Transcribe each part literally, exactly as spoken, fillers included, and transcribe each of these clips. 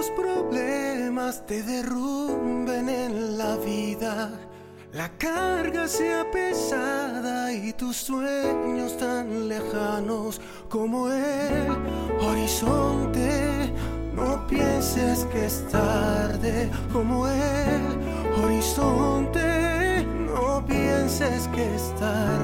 los problemas te derrumben en la vida, la carga sea pesada y tus sueños tan lejanos como el horizonte. No pienses que es tarde como el horizonte. No pienses que es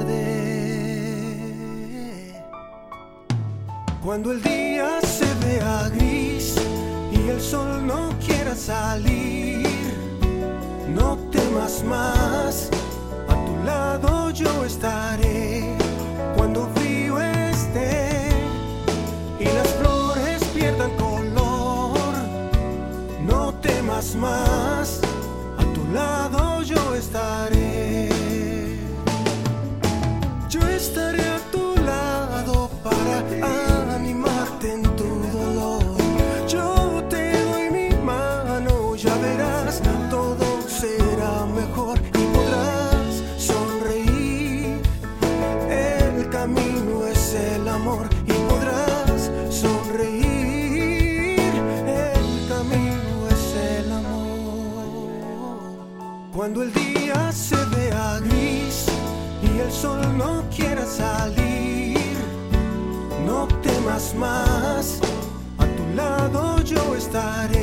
tarde. Cuando el día se vea gris y el sol no quiera salir, no temas más, a tu lado yo estaré. Cuando frío esté y las flores pierdan color, no temas más, a tu lado yo estaré. Yo estaré a tu lado para animarte en tu dolor. Yo te doy mi mano, ya verás, todo será mejor y podrás sonreír. El camino es el amor y podrás sonreír. El camino es el amor. Cuando el día se vea gris y el sol no quiera salir, no temas más, a tu lado yo estaré.